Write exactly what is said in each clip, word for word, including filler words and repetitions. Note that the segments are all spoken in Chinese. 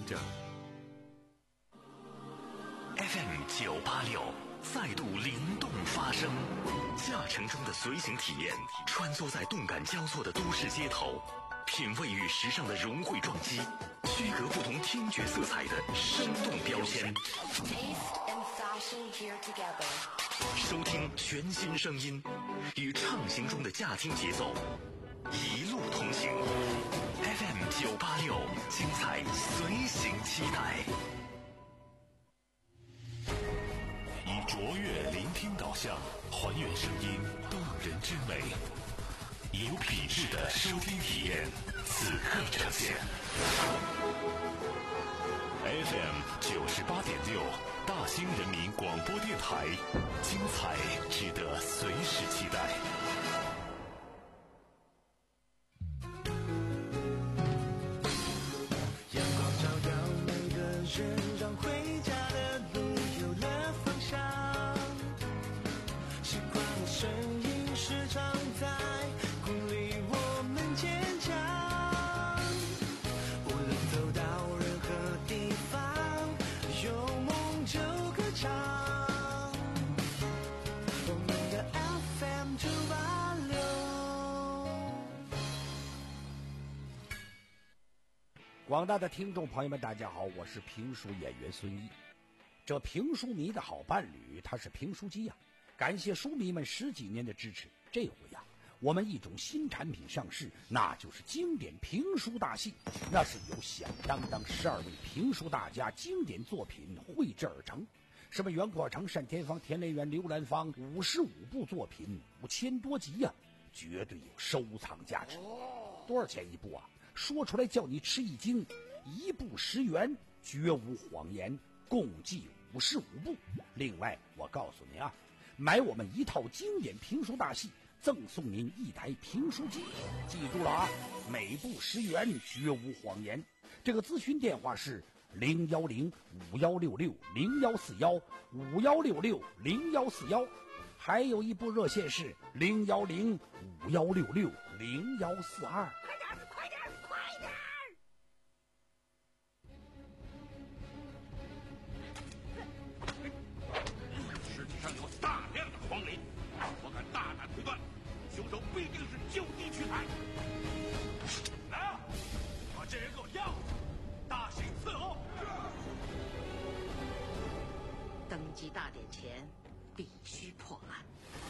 症。F M 九八六再度灵动发声，驾乘中的随行体验，穿梭在动感交错的都市街头，品味与时尚的融汇撞击，区隔不同听觉色彩的生动标签。收听全新声音，与畅行中的驾听节奏，一路同行。F M 九八六，精彩随行期待。以卓越聆听导向，还原声音动人之美，以有品质的收听体验，此刻呈现。F M 九十八点六，大兴人民广播电台，精彩值得随时期待。 阳光照耀每个人，让回家的路有了方向。时光的身影时常在鼓励我们坚强。无论走到任何地方，有梦就歌唱。我们的 F M 九八六。 广大的听众朋友们，大家好，我是评书演员孙一。这评书迷的好伴侣，他是评书机呀、啊。感谢书迷们十几年的支持。这回呀、啊，我们一种新产品上市，那就是经典评书大戏。那是由响当当十二位评书大家经典作品绘制而成。什么袁阔成、单田芳、田连元、刘兰芳，五十五部作品，五千多集呀、啊，绝对有收藏价值。多少钱一部啊？说出来叫你吃一惊，一部十元，绝无谎言，共计五十五部。另外，我告诉你啊，买我们一套经典评书大戏，赠送您一台评书机。记住了啊，每部十元，绝无谎言。这个咨询电话是零幺零五幺六六零幺四幺五幺六六零幺四幺，还有一部热线是零幺零五幺六六零幺四二。 快点，快点，快点！ 世界上有大量的荒林，我敢大胆推断，凶手必定是就地取材。来啊，把这人给我要！大刑伺候！ 登基大典前，必须破案。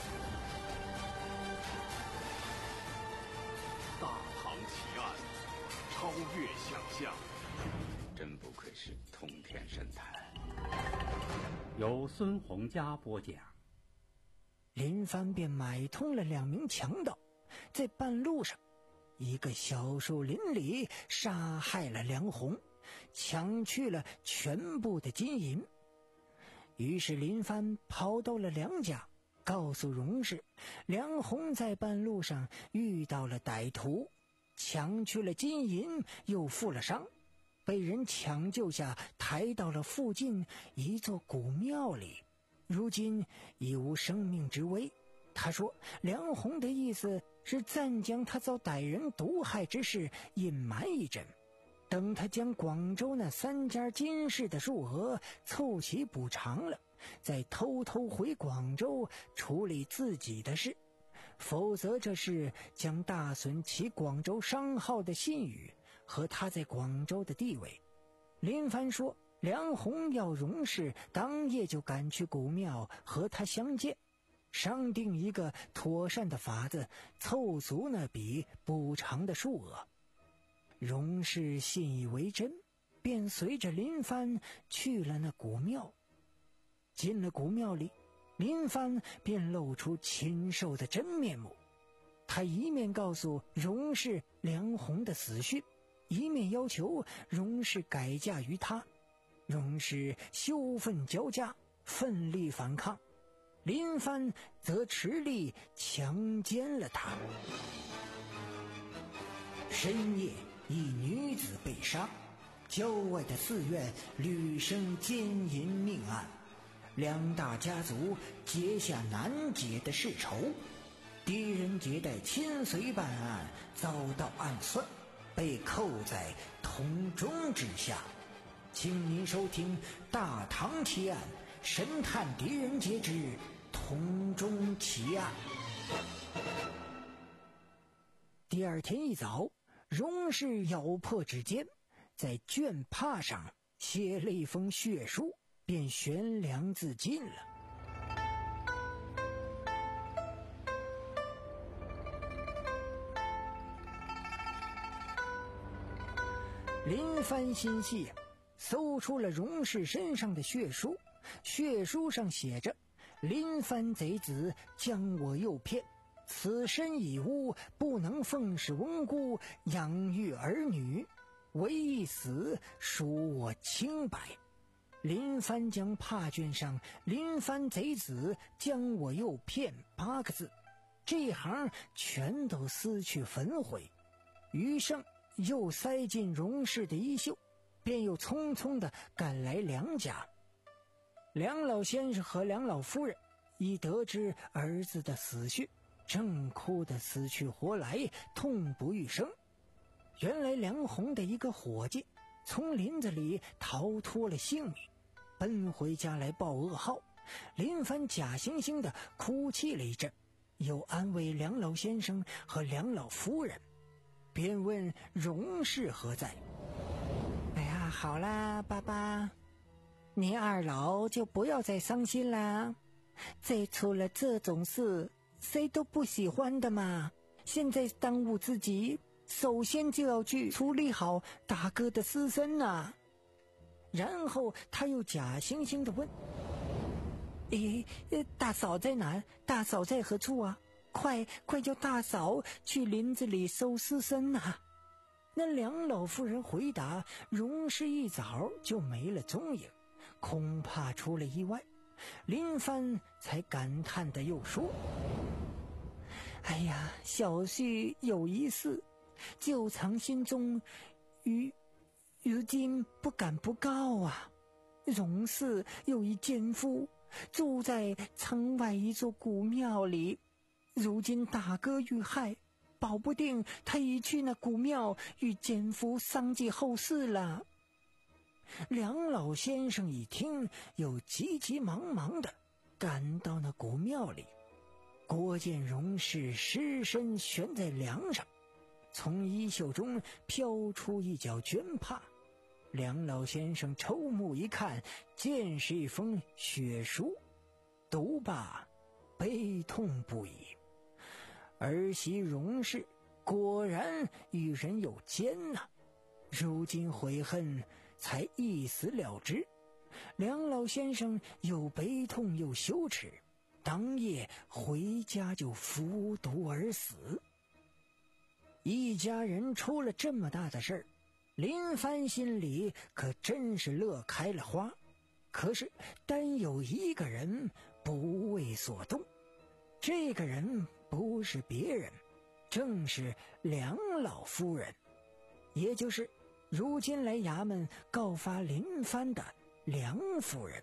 大唐奇案，超越想象， 真不愧是通天神探。 由孙洪佳播讲。 林帆便买通了两名强盗，在半路上，一个小树林里杀害了梁红，抢去了全部的金银。于是林帆跑到了梁家，告诉荣氏，梁红在半路上遇到了歹徒，抢去了金银，又负了伤，被人抢救下，抬到了附近一座古庙里，如今已无生命之危。他说梁红的意思是暂将他遭歹人毒害之事隐瞒一阵，等他将广州那三家金氏的数额凑齐补偿了，再偷偷回广州处理自己的事，否则这事将大损其广州商号的信誉和他在广州的地位。林帆说梁红要荣氏当夜就赶去古庙和他相见，商定一个妥善的法子，凑足那笔补偿的数额。荣氏信以为真，便随着林帆去了那古庙。进了古庙里，林帆便露出禽兽的真面目。他一面告诉荣氏梁红的死讯，一面要求荣氏改嫁于他。荣氏羞愤交加，奋力反抗，林帆则持力强奸了他。深夜，一女子被杀，郊外的寺院屡生奸淫命案，两大家族结下难解的世仇。狄仁杰带亲随办案，遭到暗算，被扣在铜钟之下。 请您收听《大唐奇案》，神探狄仁杰之同中奇案。第二天一早，荣氏咬破指尖，在绢帕上写了一封血书，便悬梁自尽了。林帆心细啊，搜出了荣氏身上的血书，血书上写着：林帆贼子将我诱骗，此身已污，不能奉侍翁姑，养育儿女，唯一死，属我清白。林帆将帕卷上林帆贼子将我诱骗八个字，这一行全都撕去焚毁，余剩又塞进荣氏的衣袖，便又匆匆地赶来梁家。梁老先生和梁老夫人已得知儿子的死讯，正哭得死去活来，痛不欲生。原来梁红的一个伙计从林子里逃脱了性命，奔回家来报噩耗。林帆假惺惺地哭泣了一阵，又安慰梁老先生和梁老夫人，便问荣氏何在。哎呀，好啦，爸爸，你二老就不要再伤心啦，再出了这种事谁都不喜欢的嘛。现在当务之急，首先就要去处理好大哥的尸身啊。然后他又假惺惺地问：诶，大嫂在哪？大嫂在何处啊？快快叫大嫂去林子里收尸身啊！那梁老夫人回答：荣氏一早就没了踪影，恐怕出了意外。林帆才感叹的又说：哎呀，小婿有一事，旧藏心中，于如今不敢不告啊。荣氏有一奸夫，住在城外一座古庙里，如今大哥遇害，保不定他已去那古庙与奸夫商计后事了。梁老先生一听，又急急忙忙的赶到那古庙里，果见荣氏尸身悬在梁上，从衣袖中飘出一角绢帕。梁老先生抽目一看，见是一封血书，读罢悲痛不已。儿媳荣氏果然与人有奸呐、啊，如今悔恨才一死了之。梁老先生又悲痛又羞耻，当夜回家就服毒而死。一家人出了这么大的事儿，林帆心里可真是乐开了花。可是单有一个人不为所动，这个人不是别人，正是梁老夫人，也就是如今来衙门告发林帆的梁夫人。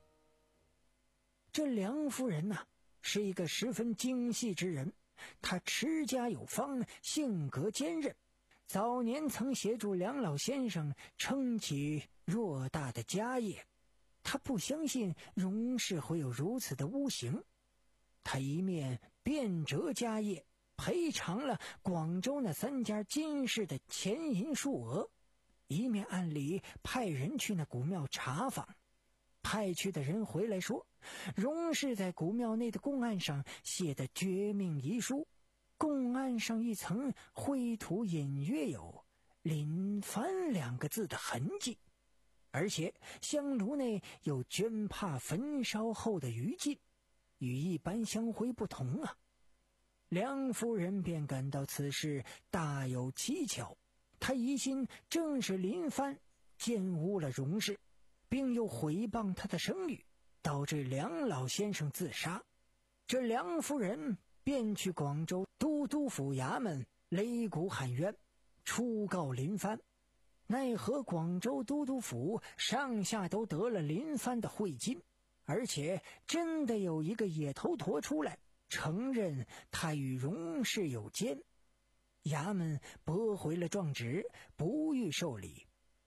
这梁夫人呐、啊，是一个十分精细之人，她持家有方，性格坚韧，早年曾协助梁老先生撑起偌大的家业。他不相信荣氏会有如此的诬行，他一面变折家业，赔偿了广州那三家金氏的钱银数额，一面暗里派人去那古庙查访。派去的人回来说，荣氏在古庙内的供案上写的绝命遗书，供案上一层灰土隐约有林帆两个字的痕迹，而且香炉内有绢帕焚烧后的余烬，与一般香灰不同啊。梁夫人便感到此事大有蹊跷，她疑心正是林帆奸污了荣氏，并又毁谤他的声誉，导致梁老先生自杀。这梁夫人便去广州都督府衙门擂鼓喊冤，出告林帆。奈何广州都督府上下都得了林帆的会金，而且真的有一个野头陀出来承认他与荣氏有奸。衙门驳回了状纸，不予受理。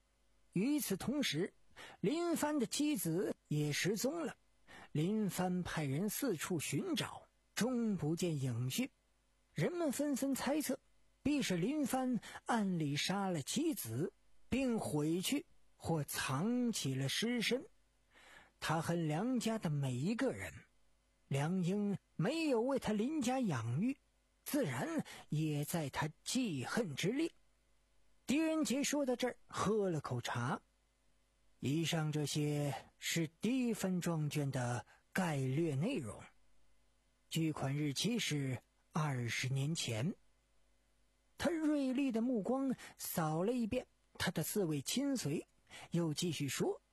与此同时，林帆的妻子也失踪了。林帆派人四处寻找，终不见影讯。人们纷纷猜测，必是林帆暗里杀了妻子，并毁去或藏起了尸身。他恨梁家的每一个人，梁英没有为他林家养育，自然也在他记恨之列。狄仁杰说到这儿，喝了口茶。以上这些是第一份状卷的概略内容，据款日期是二十年前。他锐利的目光扫了一遍他的四位亲随，又继续说：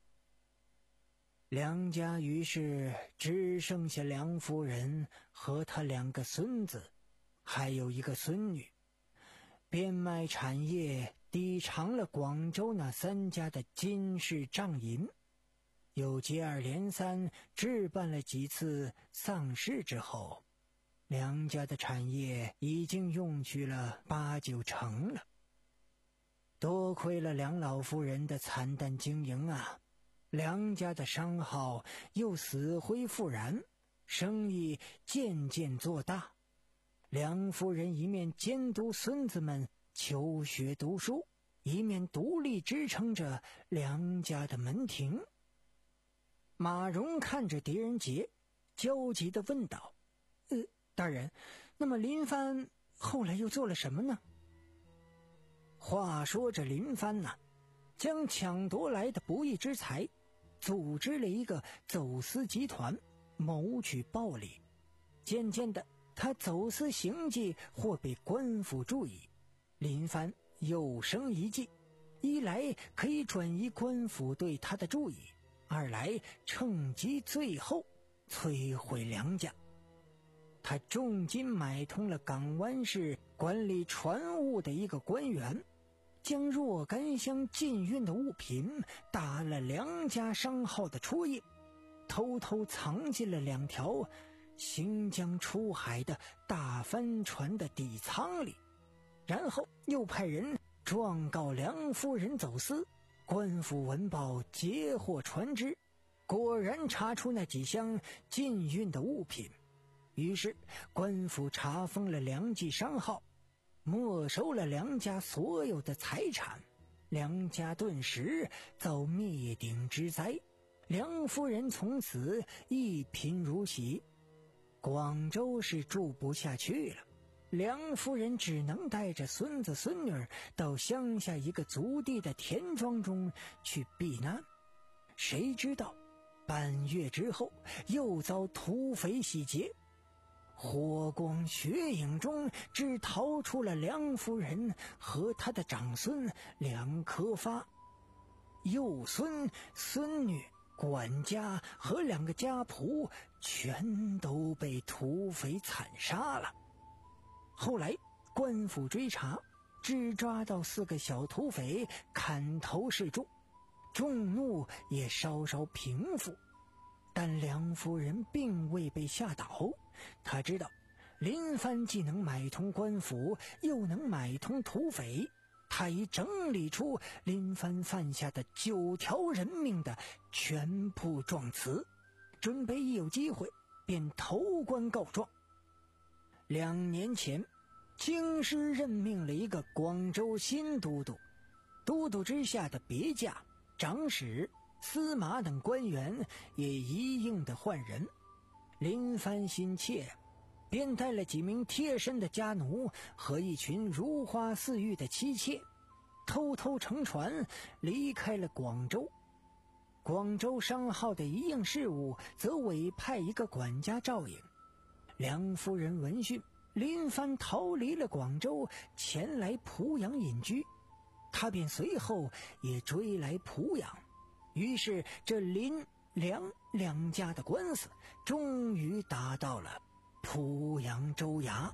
梁家于是只剩下梁夫人和他两个孙子，还有一个孙女，变卖产业抵偿了广州那三家的金氏账银，又接二连三置办了几次丧事之后，梁家的产业已经用去了八九成了。多亏了梁老夫人的惨淡经营啊，梁家的商号又死灰复燃，生意渐渐做大。梁夫人一面监督孙子们求学读书，一面独立支撑着梁家的门庭。马蓉看着狄仁杰，焦急地问道：呃，大人，那么林帆后来又做了什么呢？话说这林帆呐、啊，将抢夺来的不义之财组织了一个走私集团，谋取暴利。渐渐的，他走私行迹或被官府注意，林帆又生一计，一来可以转移官府对他的注意，二来趁机最后摧毁梁家。他重金买通了港湾市管理船务的一个官员，将若干箱禁运的物品打了梁家商号的戳印，偷偷藏进了两条行将出海的大帆船的底舱里，然后又派人状告梁夫人走私。官府闻报截获船只，果然查出那几箱禁运的物品，于是官府查封了梁记商号，没收了梁家所有的财产，梁家顿时遭灭顶之灾，梁夫人从此一贫如洗。广州是住不下去了，梁夫人只能带着孙子孙女到乡下一个族地的田庄中去避难。谁知道半月之后又遭土匪洗劫，火光雪影中只逃出了梁夫人和她的长孙梁科发，幼孙、孙女、管家和两个家仆全都被土匪惨杀了。后来官府追查，只抓到四个小土匪，砍头示众，众怒也稍稍平复。但梁夫人并未被吓倒，她知道林帆既能买通官府，又能买通土匪，他已整理出林帆犯下的九条人命的全部状词，准备一有机会便投官告状。两年前，京师任命了一个广州新都督，都督之下的别驾、长史、司马等官员也一应的换人。林帆心切，便带了几名贴身的家奴和一群如花似玉的妻妾，偷偷乘船离开了广州。广州商号的一应事务则委派一个管家照应。梁夫人闻讯，林帆逃离了广州，前来濮阳隐居，他便随后也追来濮阳。于是这林梁两家的官司终于打到了濮阳州衙。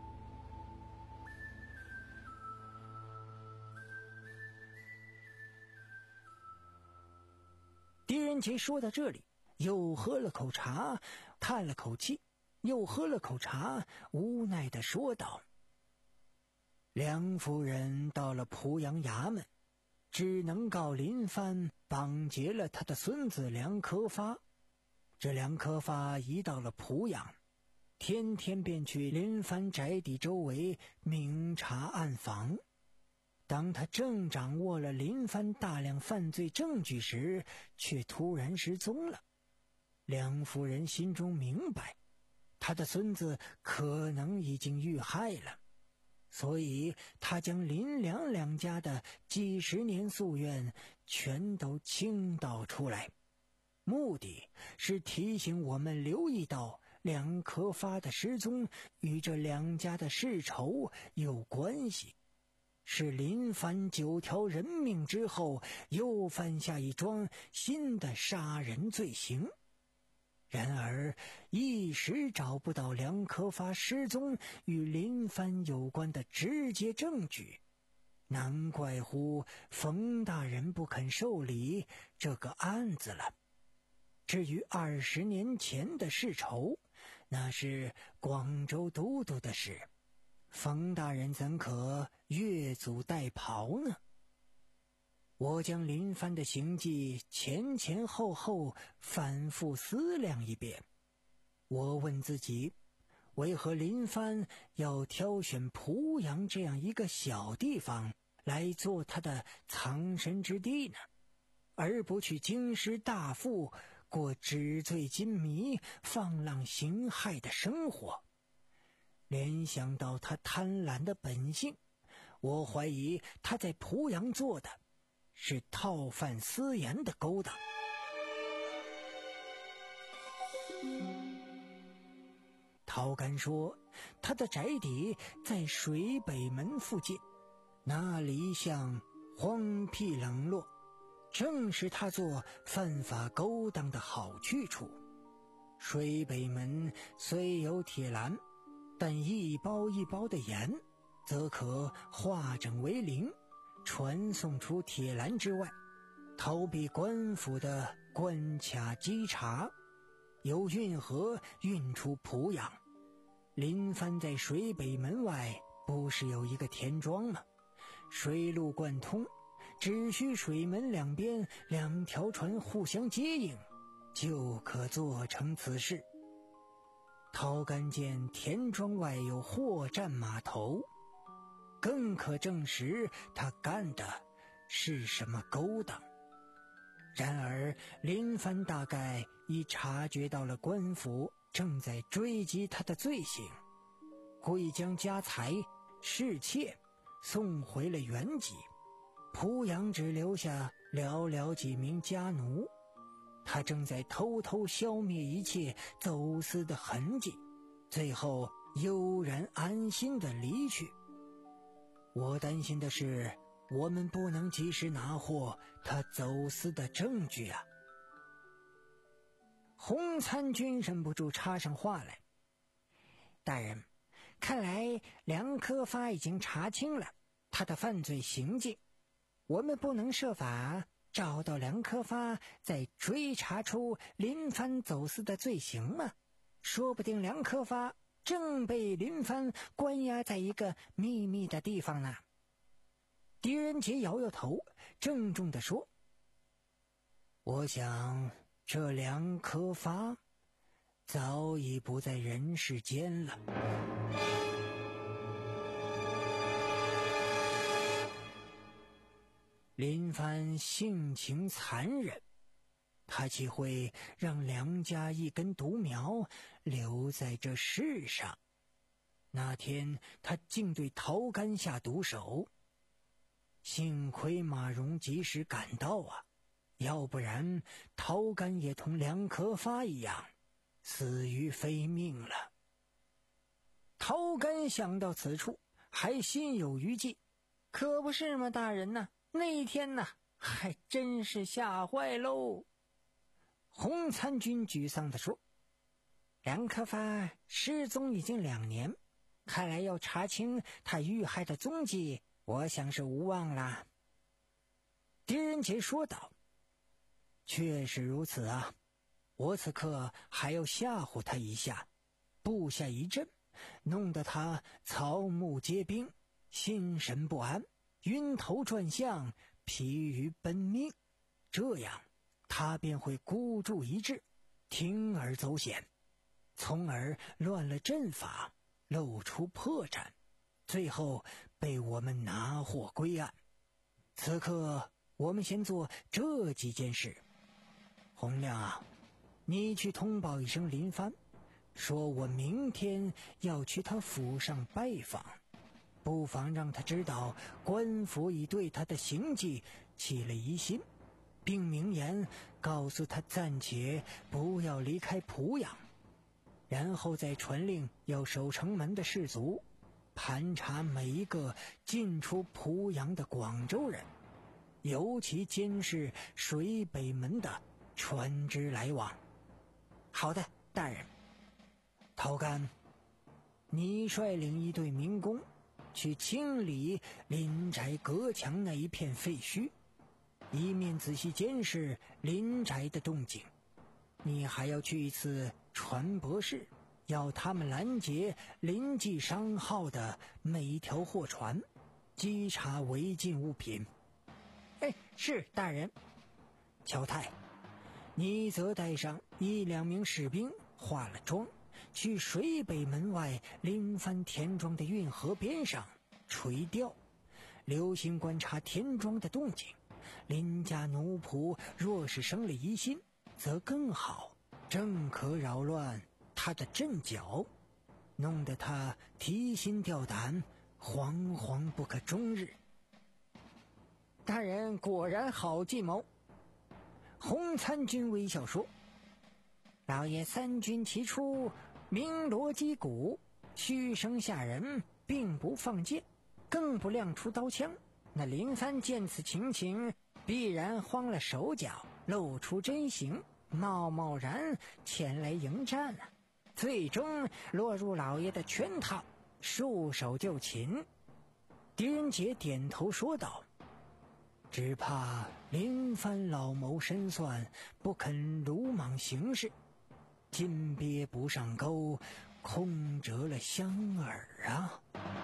狄仁杰说到这里，又喝了口茶，叹了口气，又喝了口茶，无奈地说道：梁夫人到了濮阳衙门， 只能告林藩绑劫了他的孙子梁科发。这梁科发一到了濮阳，天天便去林藩宅邸周围明察暗访。当他正掌握了林藩大量犯罪证据时，却突然失踪了。梁夫人心中明白，他的孙子可能已经遇害了，所以他将林梁两家的几十年夙愿全都倾倒出来，目的是提醒我们留意到梁科发的失踪与这两家的世仇有关系，是林藩九条人命之后又犯下一桩新的杀人罪行。然而一时找不到梁科发失踪与林藩有关的直接证据，难怪乎冯大人不肯受理这个案子了。至于二十年前的世仇，那是广州都督的事，冯大人怎可越俎代庖呢？我将林藩的行迹前前后后反复思量一遍。我问自己，为何林藩要挑选濮阳这样一个小地方来做他的藏身之地呢？而不去京师大富，过纸醉金迷、放浪形骸的生活。联想到他贪婪的本性，我怀疑他在濮阳做的是套饭私盐的勾当。陶干说，他的宅邸在水北门附近，那里一向荒僻冷落，正是他做犯法勾当的好去处。水北门虽有铁栏，但一包一包的盐则可化整为零，传送出铁栏之外，逃避官府的关卡稽查，由运河运出濮阳。林藩在水北门外不是有一个田庄吗？水路贯通，只需水门两边两条船互相接应，就可做成此事。陶干见田庄外有货站码头，更可证实他干的是什么勾当。然而林藩大概已察觉到了官府正在追击他的罪行，故将家财侍妾送回了原籍，濮阳只留下寥寥几名家奴。他正在偷偷消灭一切走私的痕迹，最后悠然安心地离去。我担心的是，我们不能及时拿获他走私的证据啊。洪参军忍不住插上话来，大人，看来梁科发已经查清了他的犯罪行径，我们不能设法找到梁科发，再追查出林藩走私的罪行吗？说不定梁科发正被林藩关押在一个秘密的地方呢。狄仁杰摇摇头，郑重地说，我想这梁科发早已不在人世间了。林藩性情残忍，他岂会让梁家一根独苗留在这世上？那天他竟对陶干下毒手，幸亏马荣及时赶到啊，要不然陶干也同梁科发一样死于非命了。陶干想到此处还心有余悸，可不是吗，大人呢？那一天呢，还真是吓坏喽。洪参军沮丧地说，梁科发失踪已经两年，看来要查清他遇害的踪迹，我想是无望啦。狄仁杰说道，确实如此啊，我此刻还要吓唬他一下，布下一阵，弄得他草木皆兵，心神不安，晕头转向， 疲于奔命，这样他便会孤注一掷，铤而走险，从而乱了阵法，露出破绽，最后被我们拿获归案。此刻我们先做这几件事。洪亮啊，你去通报一声林帆，说我明天要去他府上拜访，不妨让他知道官府已对他的行迹起了疑心，并明言告诉他暂且不要离开濮阳，然后再传令要守城门的士卒盘查每一个进出濮阳的广州人，尤其监视水北门的船只来往。好的，大人。陶干，你率领一队民工去清理林宅隔墙那一片废墟，一面仔细监视林宅的动静。你还要去一次船舶市，要他们拦截临济商号的每一条货船，稽查违禁物品。哎，是大人。乔太，你则带上一两名士兵，化了妆，去水北门外林帆田庄的运河边上垂钓，留心观察田庄的动静。林家奴仆若是生了疑心，则更好，正可扰乱他的阵脚，弄得他提心吊胆，惶惶不可终日。大人果然好计谋。洪参军微笑说，老爷三军齐出，鸣锣击鼓，嘘声吓人，并不放箭，更不亮出刀枪。那林帆见此情形，必然慌了手脚，露出真形，贸贸然前来迎战啊，最终落入老爷的圈套，束手就擒。狄仁杰点头说道，只怕林帆老谋深算，不肯鲁莽行事，金鳖不上钩，空折了香饵啊。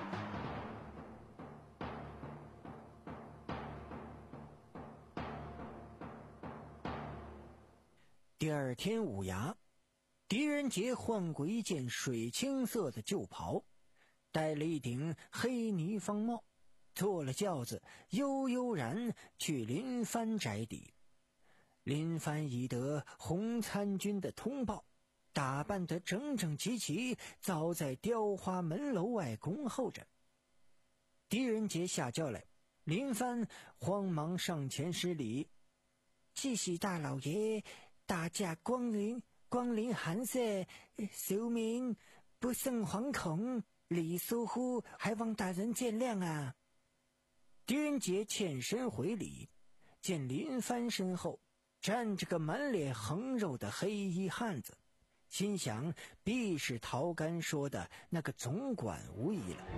第二天午衙，狄仁杰换过一件水青色的旧袍，戴了一顶黑泥方帽，坐了轿子，悠悠然去林帆宅邸。林帆已得洪参军的通报，打扮得整整齐齐，早在雕花门楼外恭候着。狄仁杰下轿来，林帆慌忙上前施礼，谢谢大老爷大驾光临，光临寒舍，受命不胜惶恐，礼疏忽，还望大人见谅啊。狄仁杰欠身回礼，见林帆身后站着个满脸横肉的黑衣汉子，心想必是陶干说的那个总管无疑了。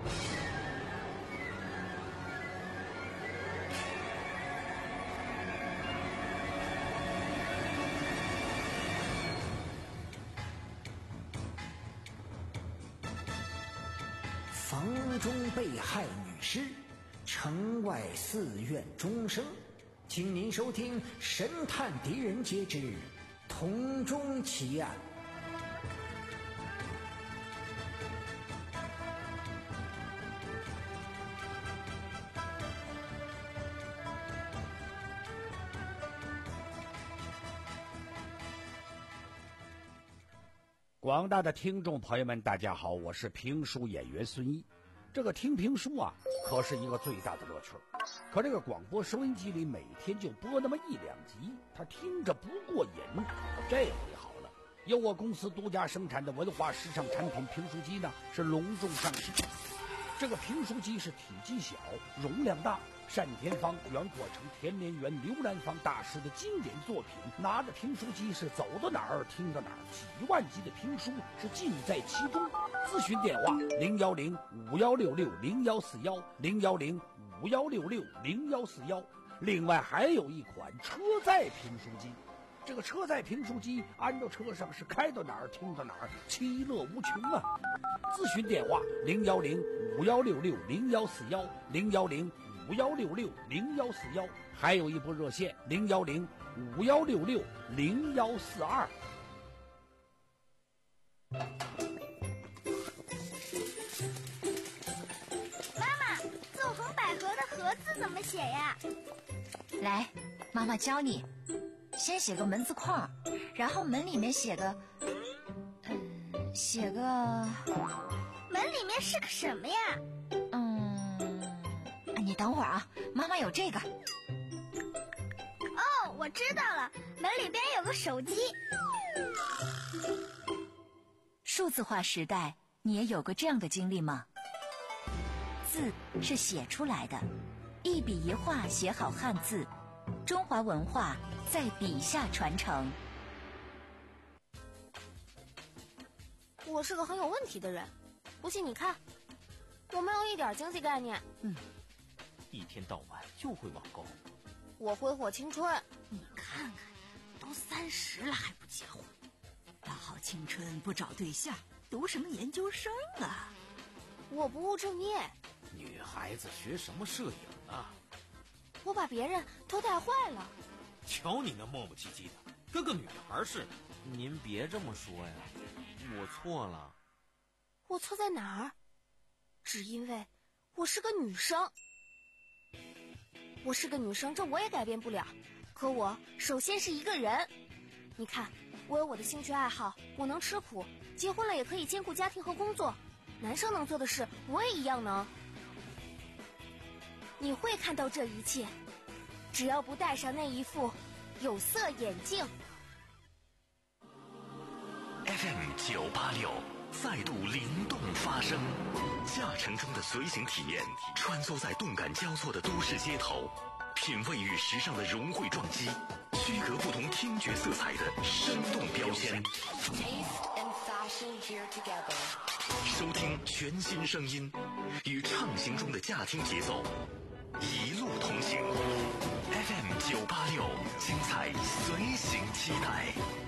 房中被害女尸，城外寺院钟声。请您收听《神探狄仁杰之铜钟奇案》。 广大的听众朋友们，大家好，我是评书演员孙一。这个听评书啊，可是一个最大的乐趣。可这个广播收音机里每天就播那么一两集，他听着不过瘾。这回好了，由我公司独家生产的文化时尚产品评书机呢，是隆重上市。这个评书机是体积小，容量大，单田芳、袁国成、田连元、刘兰芳大师的经典作品。拿着评书机是走到哪儿听到哪儿，几万集的评书是尽在其中。咨询电话零幺零五幺六六零幺四幺零幺零五幺六六零幺四幺。另外还有一款车载评书机，这个车载评书机安到车上是开到哪儿听到哪儿，其乐无穷啊！咨询电话零幺零五幺六六零幺四幺零幺零五幺六六零幺四幺，还有一部热线零幺零五幺六六零幺四二。 妈妈，纵横捭阖的阖字怎么写呀？ 来，妈妈教你。先写个门字框，然后门里面写个，嗯，写个。 门里面是个什么呀？ 嗯，你等会儿啊，妈妈有这个。 哦，我知道了，门里边有个手机。 数字化时代，你也有过这样的经历吗？字是写出来的，一笔一画写好汉字，中华文化在笔下传承。 我是个很有问题的人，不信你看，我没有一点经济概念。 嗯，一天到晚就会网购。 我挥霍青春。 你看看，都三十了还不结婚，大好青春不找对象，读什么研究生啊？ 我不务正业。 女孩子学什么摄影啊？ 我把别人都带坏了。 瞧你那磨磨唧唧的，跟个女孩似的。您别这么说呀，我错了。 我错在哪儿？只因为我是个女生。我是个女生，这我也改变不了。可我首先是一个人。你看，我有我的兴趣爱好，我能吃苦，结婚了也可以兼顾家庭和工作。男生能做的事，我也一样能。你会看到这一切，只要不戴上那一副有色眼镜。 F M 九八六再度灵动发声，驾乘中的随行体验，穿梭在动感交错的都市街头，品味与时尚的融汇撞击，区隔不同听觉色彩的生动标签。收听全新声音，与畅行中的驾听节奏，一路同行。F M 九八六，精彩随行期待。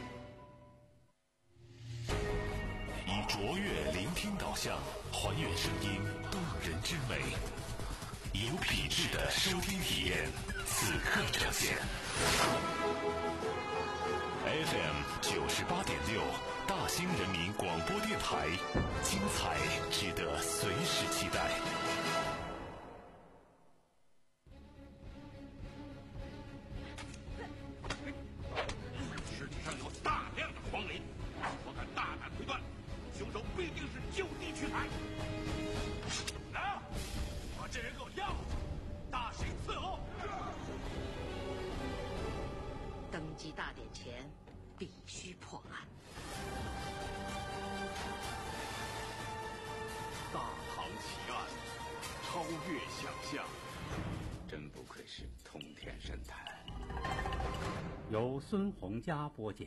以卓越聆听导向，还原声音动人之美，以有品质的收听体验，此刻呈现。F M 九十八点六，大兴人民广播电台，精彩值得随时期待。 尸体上有大量的黄磷，我敢大胆推断，凶手必定是就地取材。来，把这人给我押过去，大刑伺候。 登基大典前必须破案。 大唐奇案，超越想象。 真不愧是通天神探。 由孙洪佳播讲。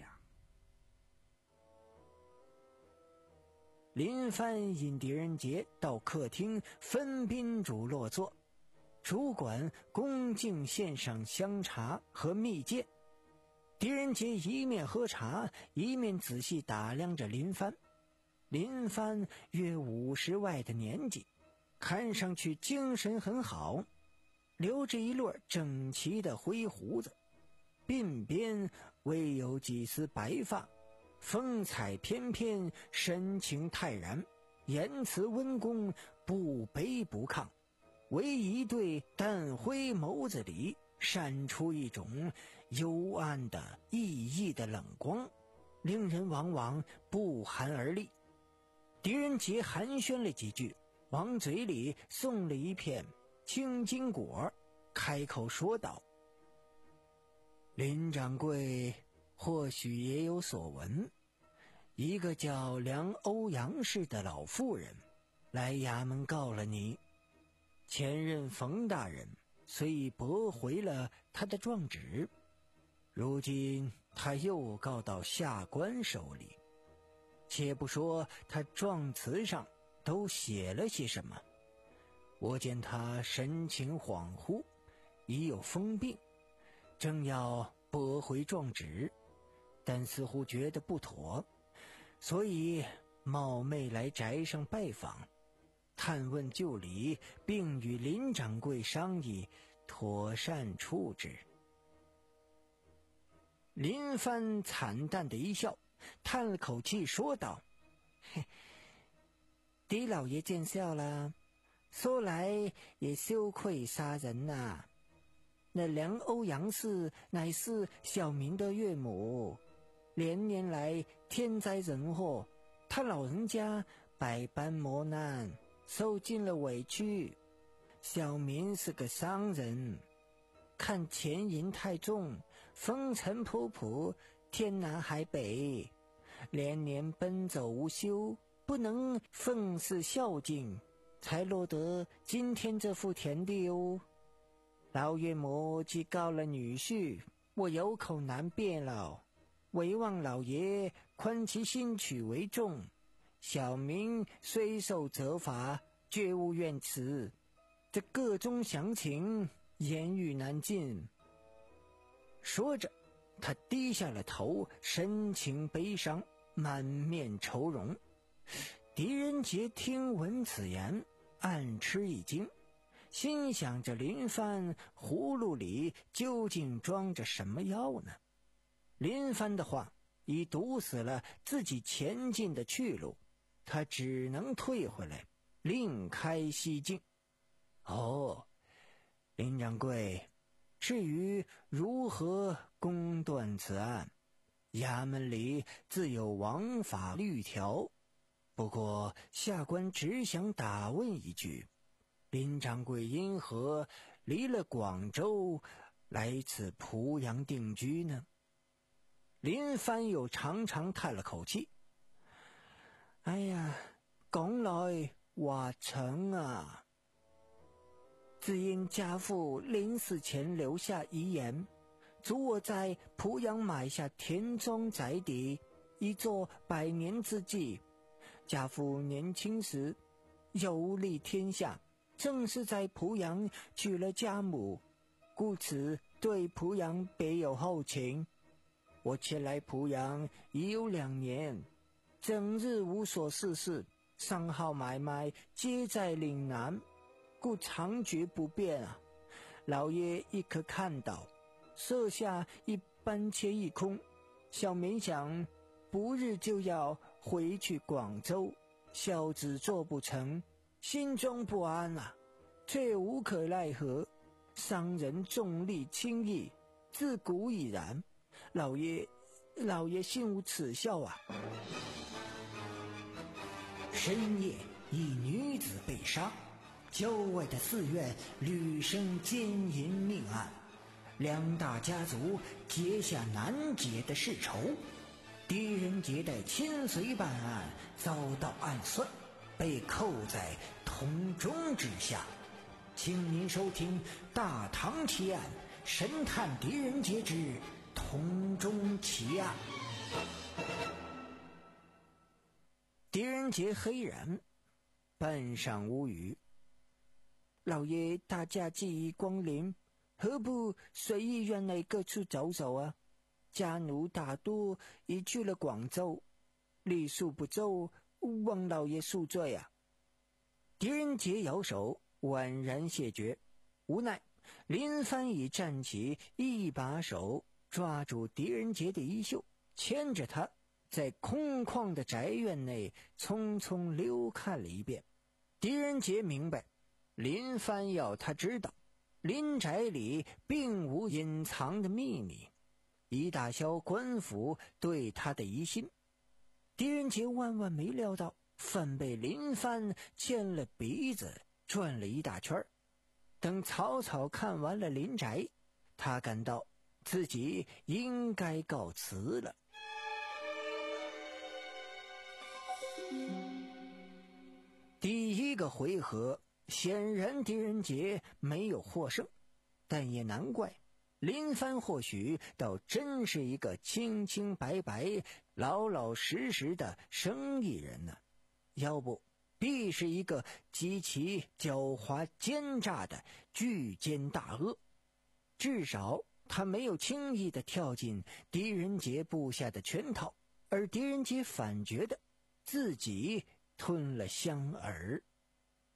林帆引狄仁杰到客厅分宾主落座，主管恭敬献上香茶和蜜饯。狄仁杰一面喝茶，一面仔细打量着林帆。林帆约五十外的年纪，看上去精神很好，留着一箩整齐的灰胡子，鬓边微有几丝白发，风采翩翩，神情泰然，言辞温恭，不卑不亢，唯一对淡灰眸子里闪出一种幽暗的熠熠的冷光，令人往往不寒而栗。狄仁杰寒暄了几句，往嘴里送了一片青金果，开口说道：林掌柜或许也有所闻，一个叫梁欧阳氏的老妇人来衙门告了你，前任冯大人虽已驳回了他的状纸，如今他又告到下官手里。且不说他状词上都写了些什么，我见他神情恍惚，已有疯病，正要驳回状纸，但似乎觉得不妥，所以冒昧来宅上拜访。 探问旧礼，并与林掌柜商议妥善处置。林帆惨淡的一笑，叹了口气说道：嘿，狄老爷见笑了，说来也羞愧杀人呐、啊。那梁欧阳氏乃是小明的岳母，连年来天灾人祸，他老人家百般磨难，受尽了委屈。小明是个商人，看钱银太重，风尘仆仆，天南海北，连年奔走无休，不能奉事孝敬，才落得今天这副田地哦。老岳母既告了女婿，我有口难辩了，唯望老爷宽其心取为重。小民虽受责罚，绝无怨词，这个中详情，言语难尽。说着，他低下了头，神情悲伤，满面愁容。狄仁杰听闻此言，暗吃一惊，心想着林帆葫芦里究竟装着什么药呢？林帆的话已堵死了自己前进的去路，他只能退回来，另开蹊径。哦，林掌柜，至于如何公断此案，衙门里自有王法律条。不过下官只想打问一句，林掌柜因何离了广州来此濮阳定居呢？林帆又长长叹了口气，哎呀，讲来话长啊。只因家父临死前留下遗言，嘱我在濮阳买下田庄宅地，以作百年之计。家父年轻时游历天下，正是在濮阳娶了家母，故此对濮阳别有厚情。我前来濮阳已有两年，整日无所事事，商号买卖皆在岭南，故常觉不便啊。老爷亦可看到，设下一班切一空，小民想不日就要回去广州，孝子做不成，心中不安啊，却无可奈何。商人重利轻义，自古已然，老爷老爷心无耻笑啊。深夜，一女子被杀，郊外的寺院屡生奸淫命案，两大家族结下难解的世仇。狄仁杰的亲随办案遭到暗算，被扣在铜钟之下。请您收听《大唐奇案》，神探狄仁杰之铜钟奇案。狄仁杰黑然，半晌无语。老爷大驾既已光临，何不随意院内各处走走啊？家奴大多已去了广州，礼数不周，望老爷恕罪啊。狄仁杰摇手，宛然谢绝。无奈林帆已站起，一把手抓住狄仁杰的衣袖，牵着他在空旷的宅院内匆匆溜看了一遍。狄仁杰明白，林帆要他知道，林宅里并无隐藏的秘密，以打消官府对他的疑心。狄仁杰万万没料到，反被林帆牵了鼻子转了一大圈。等草草看完了林宅，他感到自己应该告辞了。第一个回合，显然狄仁杰没有获胜，但也难怪，林帆或许倒真是一个清清白白、老老实实的生意人呢，要不必是一个极其狡猾奸诈的巨奸大恶。至少他没有轻易地跳进狄仁杰部下的圈套，而狄仁杰反觉得自己吞了香饵。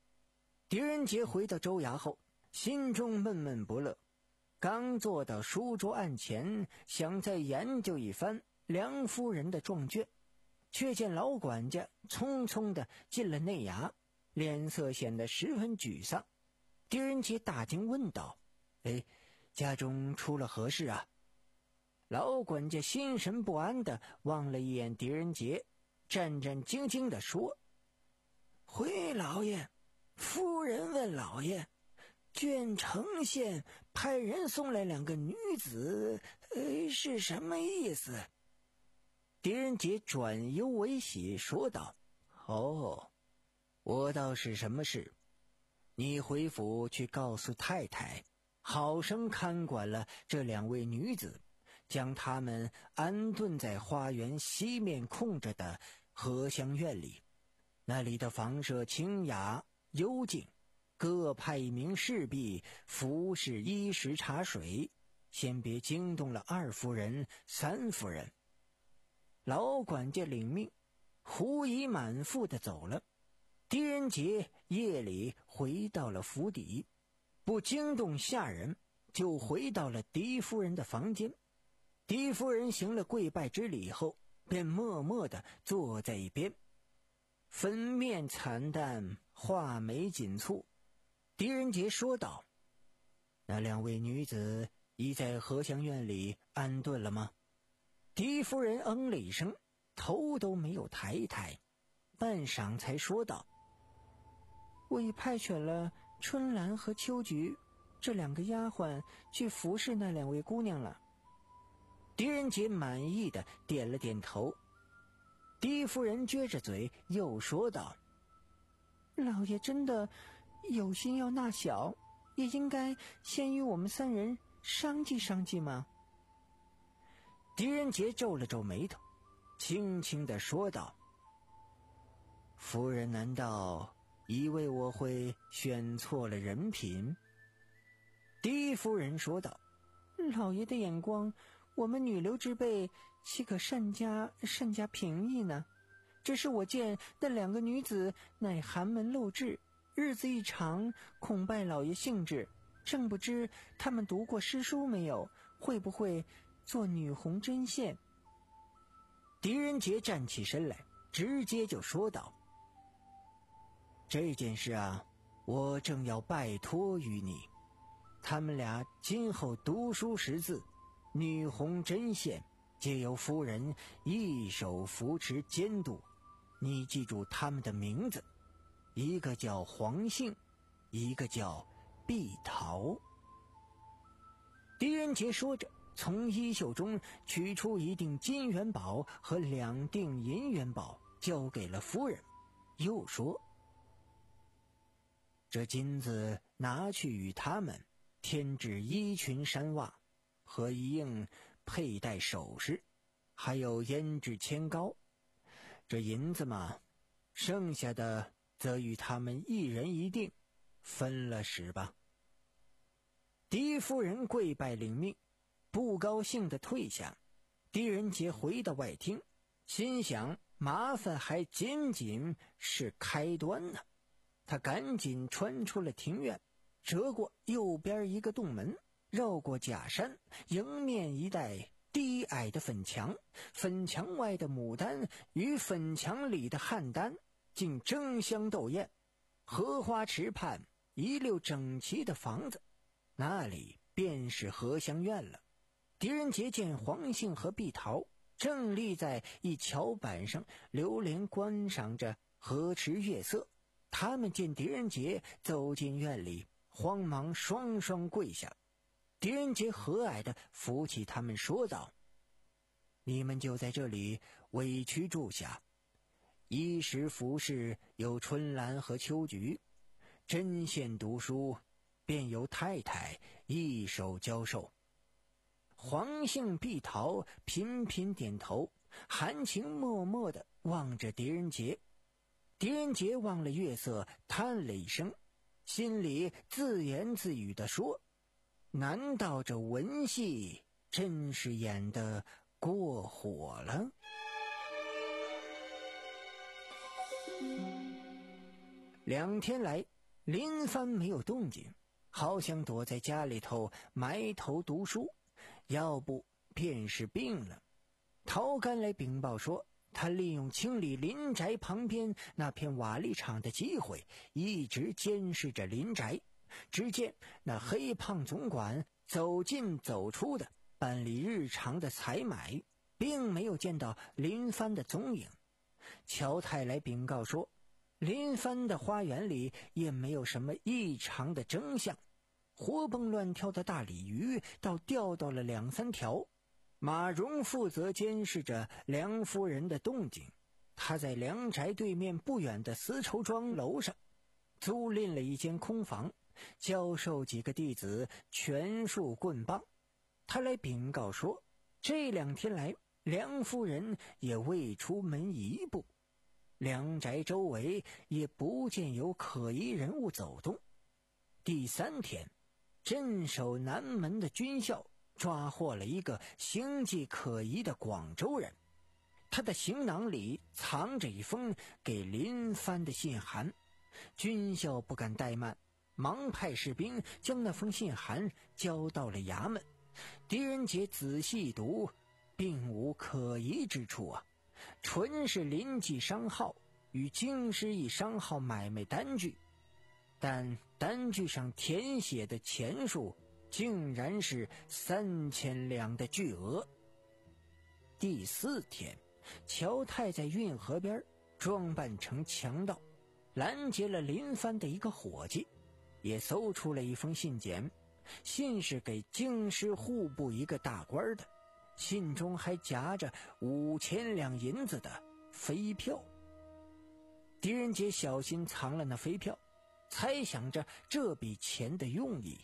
狄仁杰回到州衙后，心中闷闷不乐，刚坐到书桌案前，想再研究一番梁夫人的状卷，却见老管家匆匆地进了内衙，脸色显得十分沮丧。狄仁杰大惊问道：哎，家中出了何事啊？老管家心神不安地望了一眼狄仁杰，战战兢兢地说：回老爷，夫人问老爷，卷城县派人送来两个女子，呃，是什么意思？狄仁杰转忧为喜说道：哦，我倒是什么事？你回府去告诉太太，好生看管了这两位女子，将她们安顿在花园西面空着的荷香院里，那里的房舍清雅幽静，各派一名侍婢服侍衣食茶水，先别惊动了二夫人三夫人。老管家领命，狐疑满腹地走了。狄仁杰夜里回到了府邸，不惊动下人，就回到了狄夫人的房间。狄夫人行了跪拜之礼后，便默默地坐在一边，粉面惨淡，画眉紧蹙。狄仁杰说道：那两位女子已在荷香院里安顿了吗？狄夫人嗯了一声，头都没有抬抬，半晌才说道：我已派遣了春兰和秋菊这两个丫鬟去服侍那两位姑娘了。狄仁杰满意的点了点头。狄夫人撅着嘴又说道：老爷真的有心要纳小，也应该先与我们三人商计商计吗？狄仁杰皱了皱眉头，轻轻地说道：夫人难道以为我会选错了人品？狄夫人说道：老爷的眼光，我们女流之辈岂可善加善加评议呢？只是我见那两个女子乃寒门陋质，日子一长恐败老爷兴致，正不知她们读过诗书没有，会不会做女红针线？狄仁杰站起身来，直接就说道：这件事啊，我正要拜托于你。他们俩今后读书识字，女红针线，皆由夫人一手扶持监督。你记住他们的名字，一个叫黄杏，一个叫碧桃。狄仁杰说着，从衣袖中取出一锭金元宝和两锭银元宝，交给了夫人，又说：这金子拿去与他们添置衣裙衫袜，和一应佩戴首饰，还有胭脂铅膏。这银子嘛，剩下的则与他们一人一锭，分了使吧。狄夫人跪拜领命，不高兴地退下。狄仁杰回到外厅，心想麻烦还仅仅是开端呢。他赶紧穿出了庭院，折过右边一个洞门，绕过假山，迎面一带低矮的粉墙，粉墙外的牡丹与粉墙里的汉丹竟争相斗艳。荷花池畔一溜整齐的房子，那里便是荷香院了。狄仁杰见黄杏和碧桃正立在一桥板上，流连观赏着荷池月色。他们见狄仁杰走进院里，慌忙双双跪下。狄仁杰和蔼地扶起他们说道：你们就在这里委屈住下，衣食服饰有春兰和秋菊，针线读书便由太太一手教授。黄杏碧桃频频点头，含情脉脉地望着狄仁杰。狄仁杰望了月色，叹了一声，心里自言自语地说：难道这文戏真是演得过火了？两天来， 林帆没有动静，好像躲在家里头埋头读书，要不便是病了。陶干来禀报说，他利用清理林宅旁边那片瓦砾场的机会，一直监视着林宅。只见那黑胖总管走进走出的，办理日常的采买，并没有见到林帆的踪影。乔太来禀告说，林帆的花园里也没有什么异常的征象，活蹦乱跳的大鲤鱼倒钓到了两三条。马荣负责监视着梁夫人的动静，他在梁宅对面不远的丝绸庄楼上租赁了一间空房，教授几个弟子拳术棍棒。他来禀告说，这两天来梁夫人也未出门一步，梁宅周围也不见有可疑人物走动。第三天，镇守南门的军校抓获了一个行迹可疑的广州人，他的行囊里藏着一封给林帆的信函。军校不敢怠慢，忙派士兵将那封信函交到了衙门。狄仁杰仔细一读，并无可疑之处啊，纯是临济商号与京师一商号买卖单据，但单据上填写的钱数竟然是三千两的巨额。第四天，乔太在运河边装扮成强盗，拦截了林帆的一个伙计，也搜出了一封信笺，信是给京师户部一个大官的，信中还夹着五千两银子的飞票。狄仁杰小心藏了那飞票，猜想着这笔钱的用意。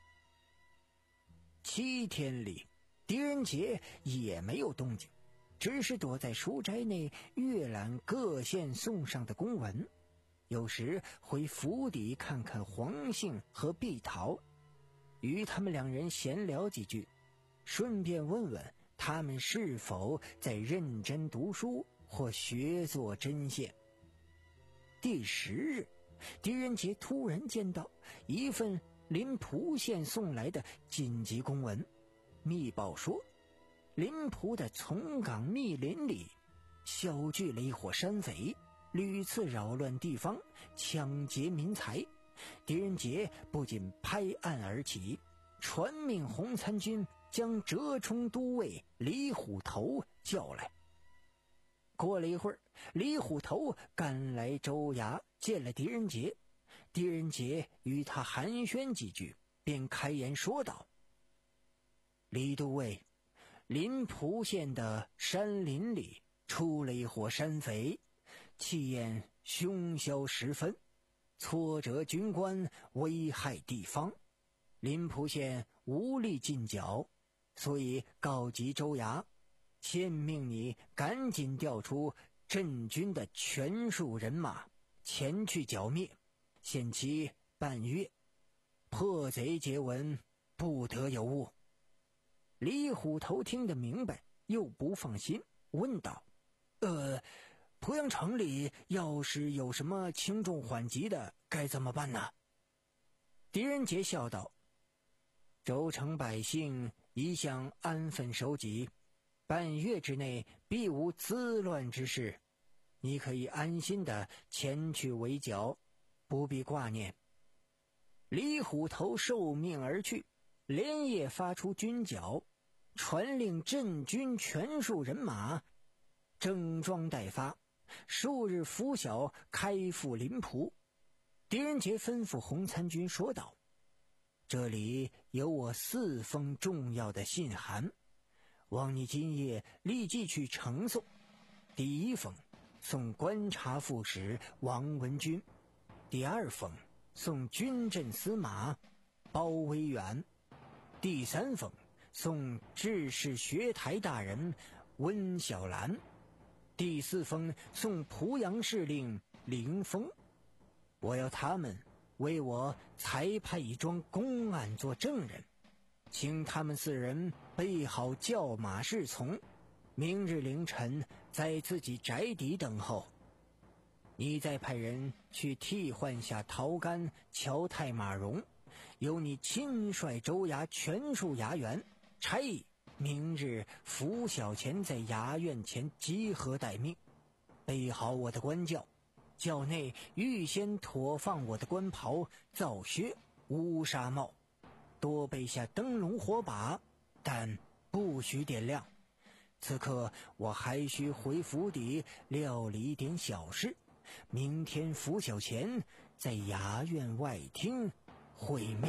七天里，狄仁杰也没有动静，只是躲在书斋内阅览各县送上的公文，有时回府邸看看黄杏和碧桃，与他们两人闲聊几句，顺便问问他们是否在认真读书或学做针线。第十日，狄仁杰突然见到一份临蒲县送来的紧急公文，密报说，临蒲的从港密林里小聚了一伙山匪，屡次扰乱地方，抢劫民财。狄仁杰不仅拍案而起，传命红参军将折冲都尉李虎头叫来。过了一会儿，李虎头赶来州衙见了狄仁杰，狄仁杰与他寒暄几句，便开言说道：李都尉，临蒲县的山林里出了一伙山匪，气焰凶嚣十分，挫折军官，危害地方，临蒲县无力进剿，所以告急州衙，欠命你赶紧调出镇军的全数人马前去剿灭，限期半月，破贼结闻，不得有误。李虎头听得明白，又不放心，问道：呃濮阳城里要是有什么轻重缓急的，该怎么办呢？狄仁杰笑道：州城百姓一向安分守己，半月之内必无滋乱之事，你可以安心的前去围剿，不必挂念。李虎头受命而去，连夜发出军剿，传令镇军全数人马整装待发，数日拂晓开赴临蒲。狄仁杰吩咐红参军说道：这里有我四封重要的信函，望你今夜立即去呈送。第一封送观察副使王文军，第二封送军镇司马包威远，第三封送制式学台大人温小兰，第四封送濮阳市令林峰。我要他们为我裁派一桩公案做证人，请他们四人备好轿马侍从，明日凌晨在自己宅邸等候。 你再派人去替换下陶干、乔太、马荣，由你亲率州衙全数衙员，差役明日拂晓前在衙院前集合待命，备好我的官轿，轿内预先妥放我的官袍、皂靴、乌纱帽，多备下灯笼火把，但不许点亮。此刻我还需回府邸料理一点小事，明天拂晓前在衙院外厅会面。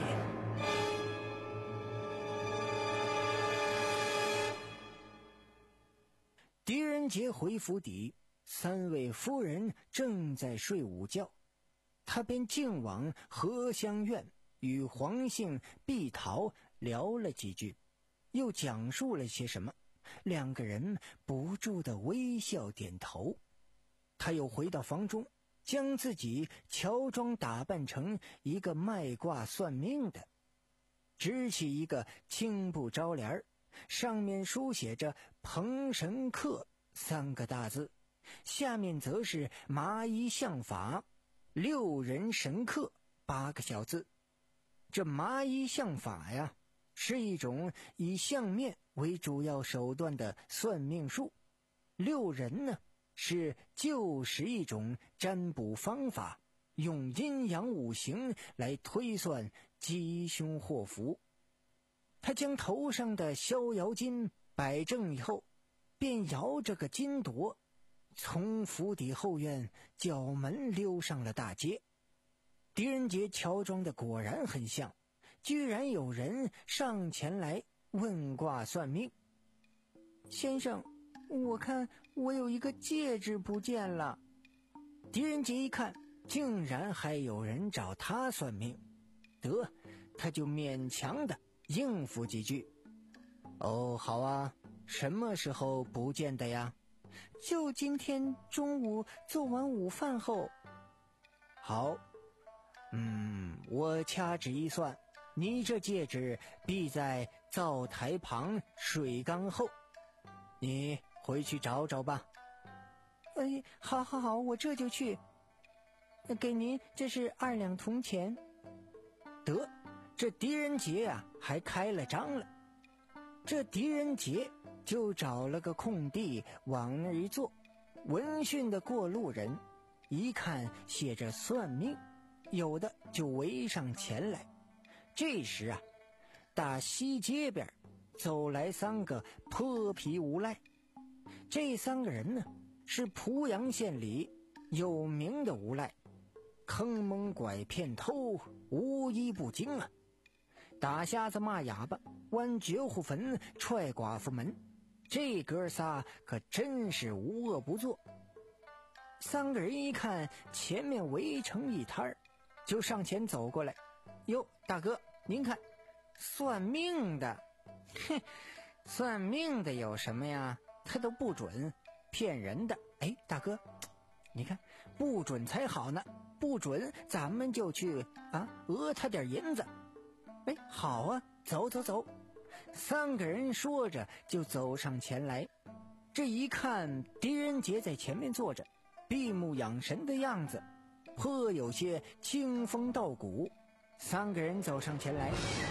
狄仁杰回府邸，三位夫人正在睡午觉，他便径往荷香院与黄姓碧桃聊了几句，又讲述了些什么，两个人不住地微笑点头。他又回到房中，将自己乔装打扮成一个卖卦算命的，支起一个青布招帘，上面书写着彭神客三个大字，下面则是麻衣相法六人神客八个小字。这麻衣相法呀，是一种以相面为主要手段的算命术，六人呢是就是一种占卜方法，用阴阳五行来推算吉凶祸福。他将头上的逍遥巾摆正以后，便摇着个金铎，从府邸后院角门溜上了大街。狄仁杰乔装的果然很像，居然有人上前来问卦算命。先生，我看我有一个戒指不见了。狄仁杰一看，竟然还有人找他算命，得，他就勉强的应付几句。哦，好啊，什么时候不见的呀？就今天中午做完午饭后。好，嗯，我掐指一算，你这戒指必在灶台旁水缸后，你回去找找吧。哎，好好好，我这就去。给您，这是二两铜钱。得，这狄仁杰啊还开了张了。这狄仁杰就找了个空地往那儿一坐，闻讯的过路人一看写着算命，有的就围上前来。这时啊，打西街边走来三个泼皮无赖。这三个人呢，是濮阳县里有名的无赖，坑蒙拐骗偷无一不精啊，打瞎子骂哑巴，剜绝户坟，踹寡妇门，这哥仨可真是无恶不作。三个人一看前面围成一摊儿，就上前走过来。哟，大哥，您看，算命的。哼，算命的有什么呀？他都不准，骗人的。哎，大哥，你看，不准才好呢，不准咱们就去啊讹他点银子。哎，好啊，走走走。三个人说着就走上前来。这一看，狄仁杰在前面坐着，闭目养神的样子，颇有些清风道骨。三个人走上前来。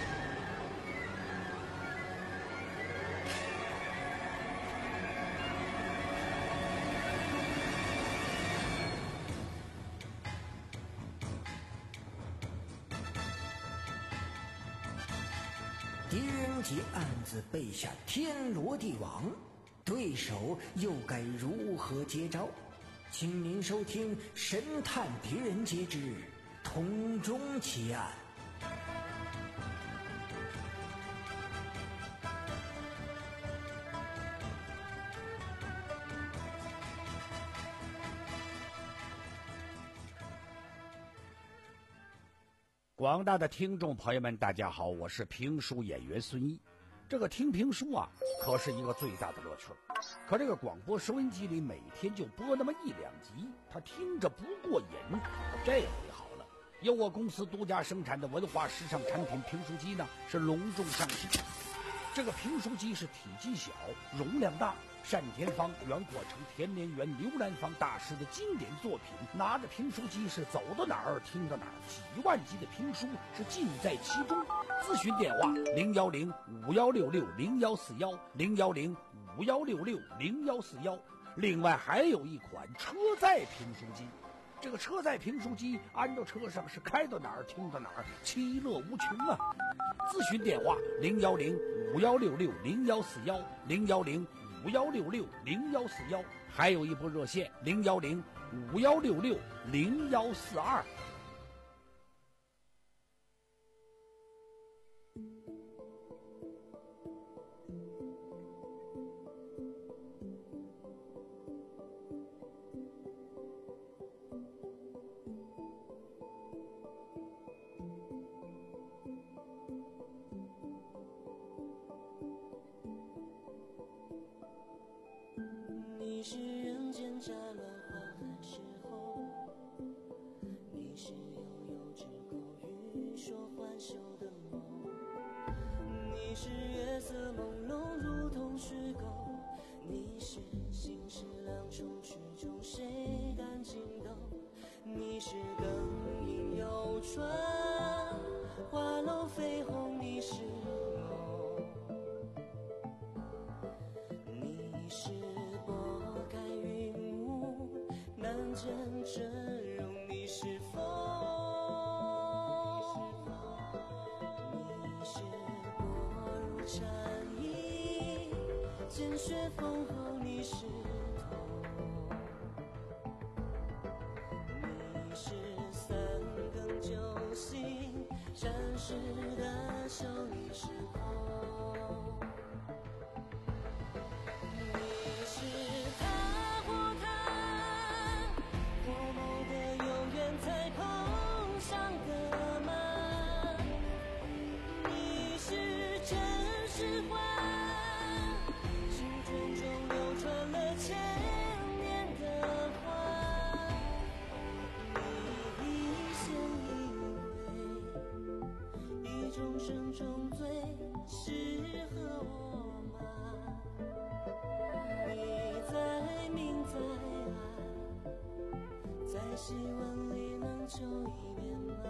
狄仁杰暗自备下天罗地网，对手又该如何接招？请您收听《神探狄仁杰之铜钟奇案》。 广大的听众朋友们，大家好，我是评书演员孙一。这个听评书啊，可是一个最大的乐趣。可这个广播收音机里每天就播那么一两集，他听着不过瘾。这回好了，由我公司独家生产的文化时尚产品评书机呢，是隆重上市。 这个评书机是体积小，容量大。单田芳、袁国成、田连元、刘兰芳大师的经典作品，拿着评书机是走到哪儿听到哪儿，几万集的评书是尽在其中。咨询电话零幺零五幺六六零幺四幺零幺零五幺六六零幺四幺。另外还有一款车载评书机，这个车载评书机安到车上是开到哪儿听到哪儿，其乐无穷啊！咨询电话零幺零五幺六六零幺四幺零幺零五幺六六零幺四幺，还有一部热线零幺零五幺六六零幺四二。 你是人间乍暖花开时候，你是悠悠之口欲说还休的梦，你是月色朦胧如同虚构，你是心事两重曲中谁敢惊动，你是灯影游船花楼绯红，你是梦，你是见真容，你是风，你是薄如蝉翼，见雪风后你是痛，你是三更酒醒沾湿的手，你是空，你是他。在碰上的吗？你是真是幻，青春中流传了千年的话，你一现一回，一种生中最适合我吗？你在明在暗，在细纹里能久一点吗？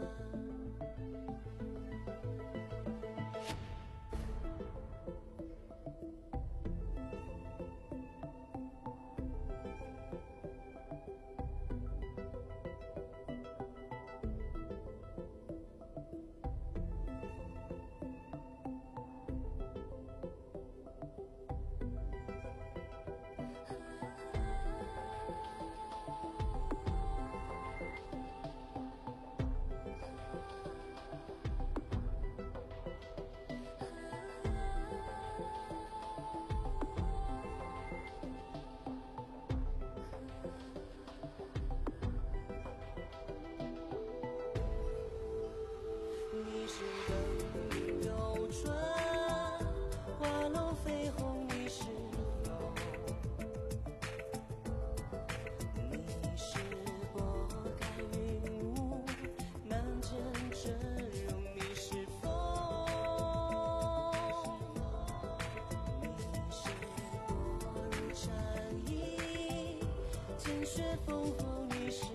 你是灯影游船花楼绯红，你是梦，你是拨开云雾难见真容，你是风，你是薄如蝉翼见雪风后你是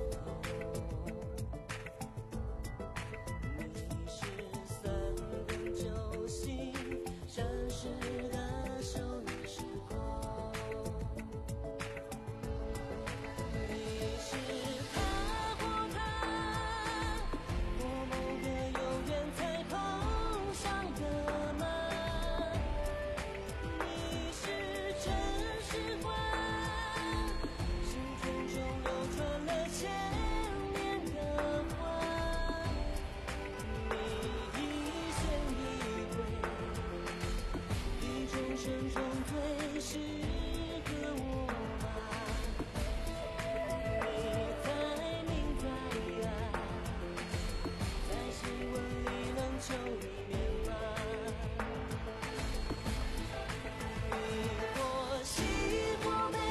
生中最适合我吗？你在明在暗，在细纹里能久一面吗？你或喜或悲，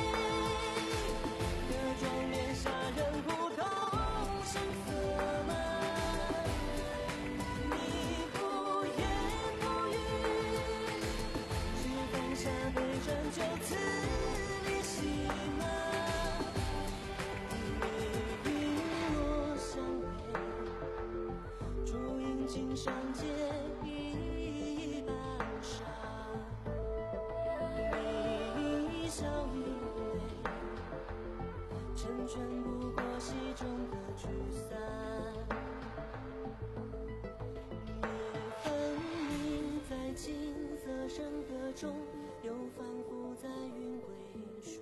各种面杀人不同声色吗？你不言不语。 上结一半沙，你一笑一泪，成全不过戏中的聚散。夜分明在金色山河中，又仿佛在云归处。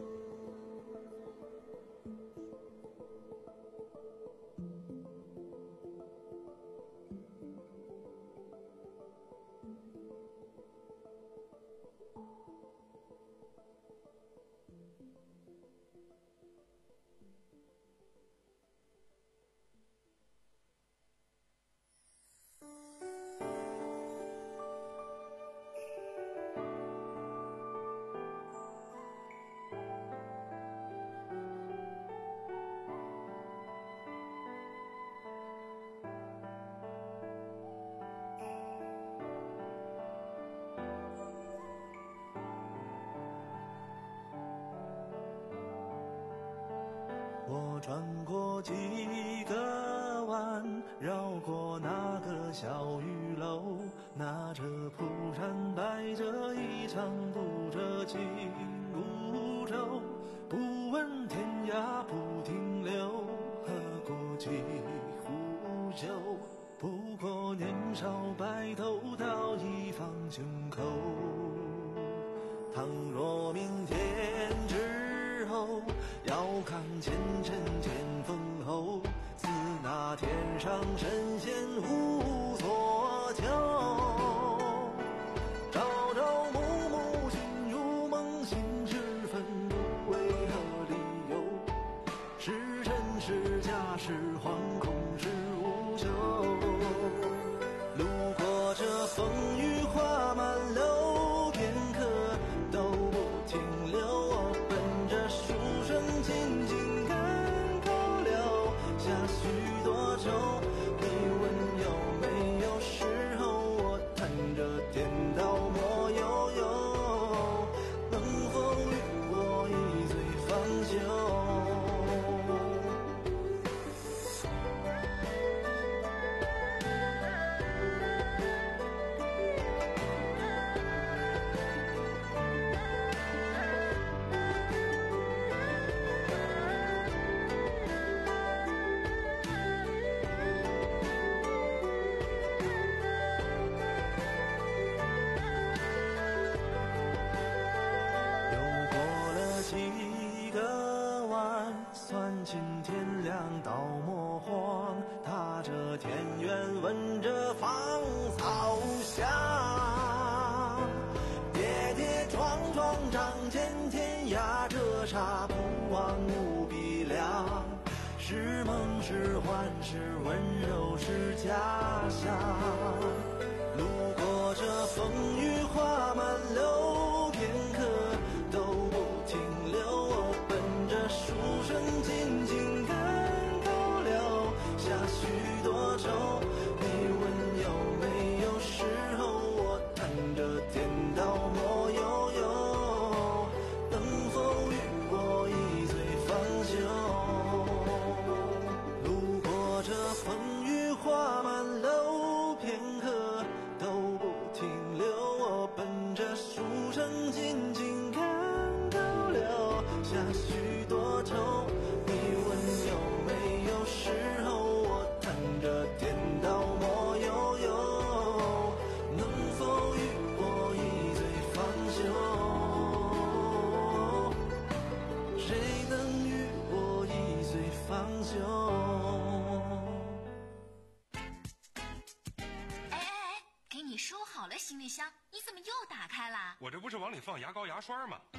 我转过几个弯，绕过那个小雨楼，拿着蒲扇，摆着一场不折紧箍咒，不问天涯不停留，喝过几壶酒，不过年少白头到一方胸口。倘若明天之后要看前尘见风后，自那天上神仙无所求。朝朝暮暮醒入梦醒时分，不为何理由？是真是假是惶恐是无休。路过这风雨花满楼，片刻都不停留。我奔着书生静静看透了下许多愁。你问有没有时候，我弹着颠倒莫悠悠，能否与我一醉方休？闻着芳草香，跌跌撞撞仗剑天涯，折煞不忘无比凉。是梦是幻是温柔是假象，路过这风雨花满楼，片刻都不停留。我奔着书生静静看透了下许多愁。你问有没有时候，我弹着颠倒莫悠悠，能否与我一醉方休？路过这风雨花满楼，片刻都不停留。我奔着书生静静看透了下许多愁。你问有没有时候，我弹着颠倒莫悠悠，能否与我一醉方休？谁能与我一醉方休？ 哎哎哎，给你收好了行李箱，你怎么又打开了？ 我这不是往里放牙膏牙刷吗？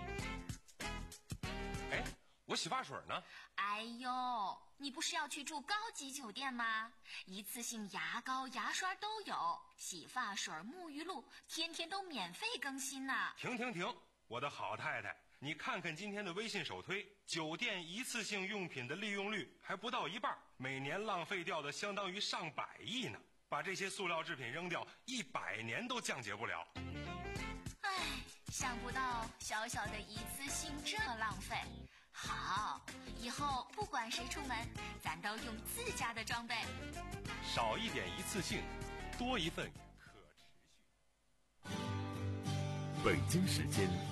哎，我洗发水呢？ 哎呦，你不是要去住高级酒店吗？一次性牙膏牙刷都有，洗发水沐浴露天天都免费更新呢。 停停停，我的好太太，你看看今天的微信首推，酒店一次性用品的利用率还不到一半，每年浪费掉的相当于上百亿呢。把这些塑料制品扔掉，一百年都降解不了。 唉，想不到小小的一次性这么浪费。好，以后不管谁出门，咱都用自家的装备。 少一点一次性， 多一份可持续。 北京时间